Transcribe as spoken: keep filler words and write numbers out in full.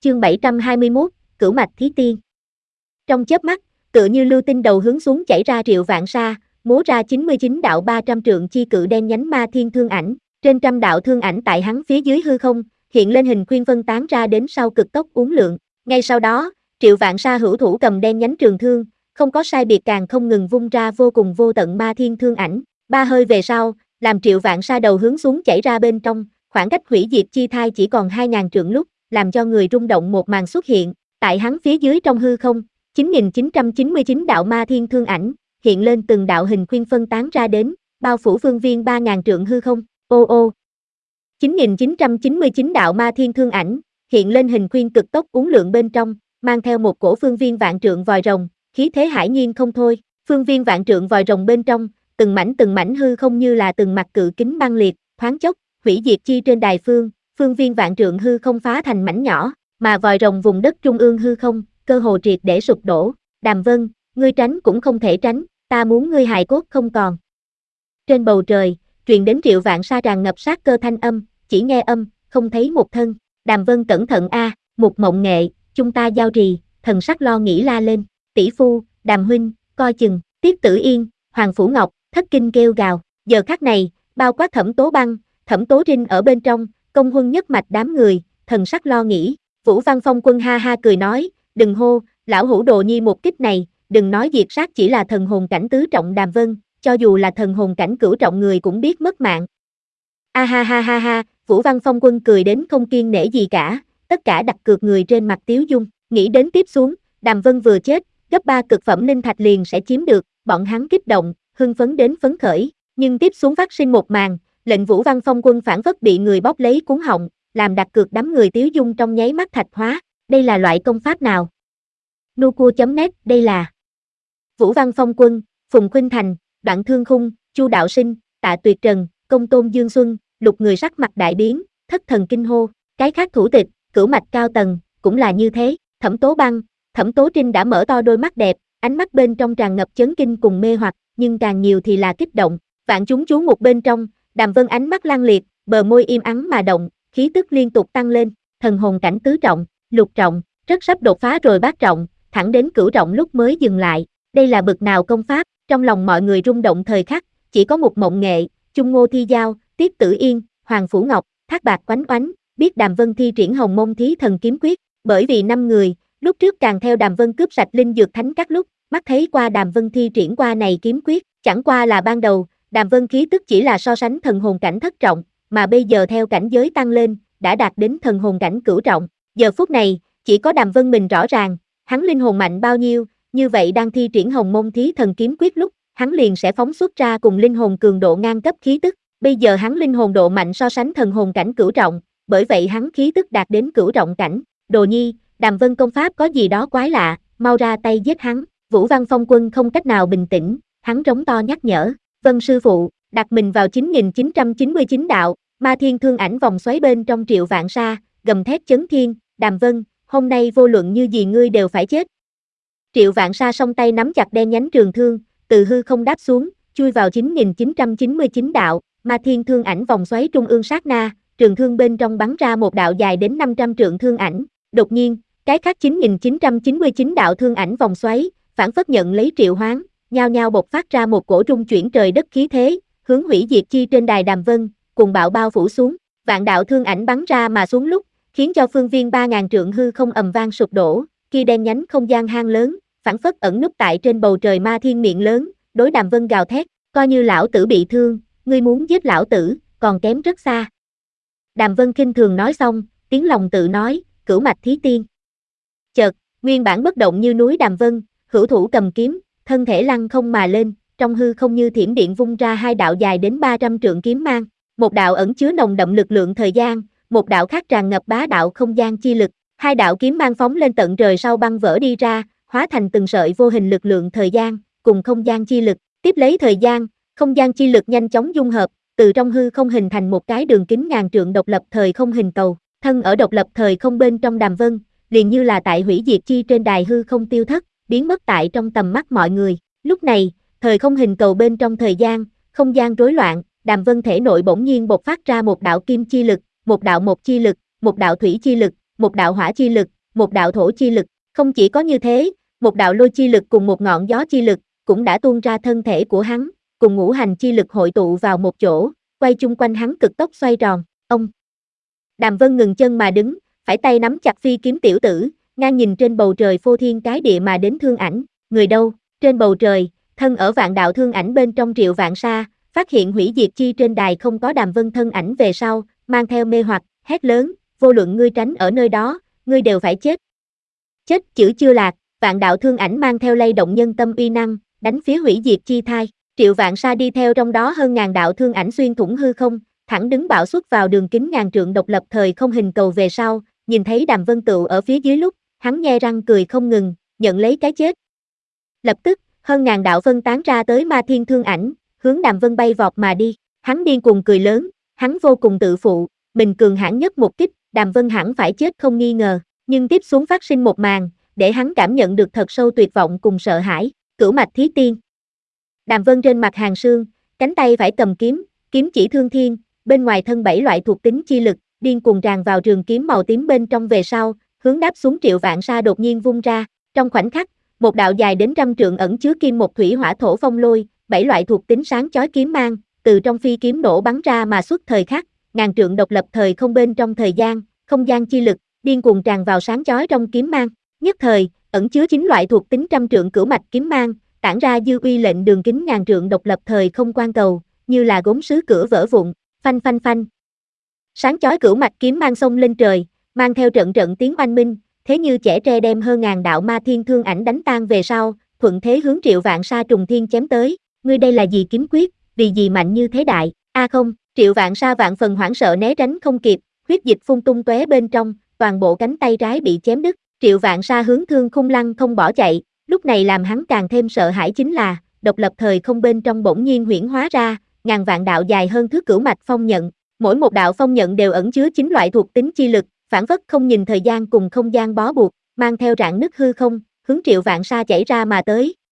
Chương bảy trăm hai mươi mốt, Cửu Mạch Thí Tiên. Trong chớp mắt, tựa như lưu tinh đầu hướng xuống chảy ra triệu vạn sa, múa ra chín mươi chín đạo ba trăm trượng chi cự đen nhánh ma thiên thương ảnh, trên trăm đạo thương ảnh tại hắn phía dưới hư không, hiện lên hình khuyên vân tán ra đến sau cực tốc uốn lượn. Ngay sau đó, triệu vạn sa hữu thủ cầm đen nhánh trường thương, không có sai biệt càng không ngừng vung ra vô cùng vô tận ma thiên thương ảnh. Ba hơi về sau, làm triệu vạn sa đầu hướng xuống chảy ra bên trong, khoảng cách hủy diệt chi thai chỉ còn hai ngàn trượng lúc, làm cho người rung động một màn xuất hiện, tại hắn phía dưới trong hư không, chín nghìn chín trăm chín mươi chín đạo ma thiên thương ảnh, hiện lên từng đạo hình khuyên phân tán ra đến, bao phủ phương viên ba ngàn trượng hư không. Ô ô. chín nghìn chín trăm chín mươi chín đạo ma thiên thương ảnh, hiện lên hình khuyên cực tốc uốn lượn bên trong, mang theo một cổ phương viên vạn trượng vòi rồng, khí thế hải nhiên không thôi. Phương viên vạn trượng vòi rồng bên trong, từng mảnh từng mảnh hư không như là từng mặt cự kính băng liệt, thoáng chốc, hủy diệt chi trên đài phương, phương viên vạn trượng hư không phá thành mảnh nhỏ, mà vòi rồng vùng đất trung ương hư không, cơ hồ triệt để sụp đổ. Đàm Vân, ngươi tránh cũng không thể tránh, ta muốn ngươi hài cốt không còn. Trên bầu trời, truyền đến triệu vạn sa tràn ngập sát cơ thanh âm, chỉ nghe âm, không thấy một thân. Đàm Vân cẩn thận a, Mục Mộng Nghệ, chúng ta giao trì, thần sắc lo nghĩ la lên, tỷ phu, Đàm huynh, coi chừng. Tiết Tử Yên, Hoàng Phủ Ngọc, thất kinh kêu gào. Giờ khắc này, bao quát Thẩm Tố Băng, Thẩm Tố Trinh ở bên trong, công huân nhất mạch đám người, thần sắc lo nghĩ. Vũ Văn Phong Quân ha ha cười nói, đừng hô, lão hữu đồ nhi một kích này, đừng nói diệt sát chỉ là thần hồn cảnh tứ trọng Đàm Vân, cho dù là thần hồn cảnh cửu trọng người cũng biết mất mạng. A ha ha ha ha, Vũ Văn Phong Quân cười đến không kiêng nể gì cả, tất cả đặt cược người trên mặt tiếu dung, nghĩ đến tiếp xuống, Đàm Vân vừa chết, gấp ba cực phẩm linh thạch liền sẽ chiếm được, bọn hắn kích động, hưng phấn đến phấn khởi, nhưng tiếp xuống phát sinh một màn, lệnh Vũ Văn Phong Quân phản phất bị người bóp lấy cuốn họng, làm đặt cược đám người tiếu dung trong nháy mắt thạch hóa. Đây là loại công pháp nào? Nucua chấm net, đây là Vũ Văn Phong Quân, Phùng Khuynh Thành, Đoạn Thương Khung, Chu Đạo Sinh, Tạ Tuyệt Trần, Công Tôn Dương Xuân, lục người sắc mặt đại biến, thất thần kinh hô. Cái khác thủ tịch, cửu mạch cao tầng, cũng là như thế. Thẩm Tố Băng, Thẩm Tố Trinh đã mở to đôi mắt đẹp, ánh mắt bên trong tràn ngập chấn kinh cùng mê hoặc, nhưng càng nhiều thì là kích động. Vạn chúng chú mục bên trong, Đàm Vân ánh mắt lăng liệt, bờ môi im ắng mà động, khí tức liên tục tăng lên, thần hồn cảnh tứ trọng, lục trọng, rất sắp đột phá rồi bát trọng, thẳng đến cửu trọng lúc mới dừng lại. Đây là bậc nào công pháp? Trong lòng mọi người rung động thời khắc, chỉ có một Mộng Nghệ, Chung Ngô Thi Giao, Tiết Tử Yên, Hoàng Phủ Ngọc, Thác Bạc Oánh Oánh, biết Đàm Vân thi triển Hồng Môn Thí Thần Kiếm Quyết, bởi vì năm người, lúc trước càng theo Đàm Vân cướp sạch linh dược thánh các lúc, mắt thấy qua Đàm Vân thi triển qua này kiếm quyết, chẳng qua là ban đầu, Đàm Vân khí tức chỉ là so sánh thần hồn cảnh thất trọng, mà bây giờ theo cảnh giới tăng lên, đã đạt đến thần hồn cảnh cửu trọng. Giờ phút này, chỉ có Đàm Vân mình rõ ràng, hắn linh hồn mạnh bao nhiêu, như vậy đang thi triển Hồng Môn Thí Thần Kiếm Quyết lúc, hắn liền sẽ phóng xuất ra cùng linh hồn cường độ ngang cấp khí tức. Bây giờ hắn linh hồn độ mạnh so sánh thần hồn cảnh cửu trọng, bởi vậy hắn khí tức đạt đến cửu trọng cảnh. Đồ nhi, Đàm Vân công pháp có gì đó quái lạ, mau ra tay giết hắn. Vũ Văn Phong Quân không cách nào bình tĩnh, hắn rống to nhắc nhở. Vân sư phụ, đặt mình vào chín nghìn chín trăm chín mươi chín đạo, ma thiên thương ảnh vòng xoáy bên trong triệu vạn sa, gầm thét chấn thiên. Đàm Vân, hôm nay vô luận như gì ngươi đều phải chết. Triệu vạn sa song tay nắm chặt đen nhánh trường thương, từ hư không đáp xuống, chui vào chín nghìn chín trăm chín mươi chín đạo, ma thiên thương ảnh vòng xoáy trung ương sát na, trường thương bên trong bắn ra một đạo dài đến năm trăm trượng thương ảnh. Đột nhiên, cái khác chín nghìn chín trăm chín mươi chín đạo thương ảnh vòng xoáy, phản phất nhận lấy triệu hoán, nhao nhao bộc phát ra một cổ rung chuyển trời đất khí thế, hướng hủy diệt chi trên đài Đàm Vân, cùng bạo bao phủ xuống. Vạn đạo thương ảnh bắn ra mà xuống lúc, khiến cho phương viên ba ngàn trượng hư không ầm vang sụp đổ, kia đen nhánh không gian hang lớn, phản phất ẩn núp tại trên bầu trời ma thiên miệng lớn, đối Đàm Vân gào thét, coi như lão tử bị thương, ngươi muốn giết lão tử, còn kém rất xa. Đàm Vân khinh thường nói xong, tiếng lòng tự nói, cửu mạch thí tiên. Chợt, nguyên bản bất động như núi Đàm Vân, hữu thủ cầm kiếm, thân thể lăng không mà lên, trong hư không như thiểm điện vung ra hai đạo dài đến ba trăm trượng kiếm mang, một đạo ẩn chứa nồng đậm lực lượng thời gian, một đạo khác tràn ngập bá đạo không gian chi lực, hai đạo kiếm mang phóng lên tận trời sau băng vỡ đi ra, hóa thành từng sợi vô hình lực lượng thời gian, cùng không gian chi lực, tiếp lấy thời gian, không gian chi lực nhanh chóng dung hợp, từ trong hư không hình thành một cái đường kính ngàn trượng độc lập thời không hình cầu, thân ở độc lập thời không bên trong Đàm Vân, liền như là tại hủy diệt chi trên đài hư không tiêu thất, biến mất tại trong tầm mắt mọi người. Lúc này, thời không hình cầu bên trong thời gian, không gian rối loạn, Đàm Vân thể nội bỗng nhiên bộc phát ra một đạo kim chi lực, một đạo một chi lực, một đạo thủy chi lực, một đạo hỏa chi lực, một đạo thổ chi lực. Không chỉ có như thế, một đạo lôi chi lực cùng một ngọn gió chi lực cũng đã tuôn ra thân thể của hắn, cùng ngũ hành chi lực hội tụ vào một chỗ, quay chung quanh hắn cực tốc xoay tròn. Ông Đàm Vân ngừng chân mà đứng, phải tay nắm chặt phi kiếm tiểu tử, ngang nhìn trên bầu trời phô thiên cái địa mà đến Thương Ảnh. Người đâu? Trên bầu trời, thân ở vạn đạo Thương Ảnh bên trong Triệu Vạn Sa, phát hiện hủy diệt chi trên đài không có Đàm Vân thân ảnh về sau, mang theo mê hoặc, hét lớn, vô luận ngươi tránh ở nơi đó, ngươi đều phải chết. Chết chữ chưa lạc, vạn đạo Thương Ảnh mang theo lay động nhân tâm uy năng, đánh phía hủy diệt chi thai. Triệu Vạn Sa đi theo trong đó hơn ngàn đạo Thương Ảnh xuyên thủng hư không, thẳng đứng bạo xuất vào đường kính ngàn trượng độc lập thời không hình cầu về sau, nhìn thấy Đàm Vân Tựu ở phía dưới lúc, hắn nhe răng cười không ngừng, nhận lấy cái chết. Lập tức, hơn ngàn đạo phân tán ra tới Ma Thiên Thương Ảnh, hướng Đàm Vân bay vọt mà đi. Hắn điên cuồng cười lớn, hắn vô cùng tự phụ, mình cường hãn nhất một kích, Đàm Vân hẳn phải chết không nghi ngờ, nhưng tiếp xuống phát sinh một màn, để hắn cảm nhận được thật sâu tuyệt vọng cùng sợ hãi. Cửu mạch thí tiên. Đàm Vân trên mặt hàng sương, cánh tay phải cầm kiếm, kiếm chỉ thương thiên, bên ngoài thân bảy loại thuộc tính chi lực, điên cuồng tràn vào trường kiếm màu tím bên trong về sau, hướng đáp xuống Triệu Vạn Sa đột nhiên vung ra, trong khoảnh khắc, một đạo dài đến trăm trượng ẩn chứa kim một thủy hỏa thổ phong lôi, bảy loại thuộc tính sáng chói kiếm mang, từ trong phi kiếm nổ bắn ra mà xuất thời khắc, ngàn trượng độc lập thời không bên trong thời gian, không gian chi lực, điên cuồng tràn vào sáng chói trong kiếm mang, nhất thời, ẩn chứa chín loại thuộc tính trăm trượng cửu mạch kiếm mang, tản ra dư uy lệnh đường kính ngàn trượng độc lập thời không quan cầu, như là gốm sứ cửa vỡ vụn, phanh phanh phanh. Sáng chói cửu mạch kiếm mang sông lên trời, mang theo trận trận tiếng oanh minh, thế như chẻ tre đem hơn ngàn đạo Ma Thiên Thương Ảnh đánh tan về sau, thuận thế hướng Triệu Vạn Sa trùng thiên chém tới. Ngươi đây là gì kiếm quyết, vì gì mạnh như thế đại? A à không, Triệu Vạn Sa vạn phần hoảng sợ né tránh không kịp, huyết dịch phun tung tóe bên trong, toàn bộ cánh tay trái bị chém đứt. Triệu Vạn Sa hướng Thương Khung lăng không bỏ chạy, lúc này làm hắn càng thêm sợ hãi chính là, độc lập thời không bên trong bỗng nhiên huyễn hóa ra, ngàn vạn đạo dài hơn thước cửu mạch phong nhận, mỗi một đạo phong nhận đều ẩn chứa chín loại thuộc tính chi lực, phản phất không nhìn thời gian cùng không gian bó buộc, mang theo rạn nứt hư không, hướng Triệu Vạn Sa chảy ra mà tới.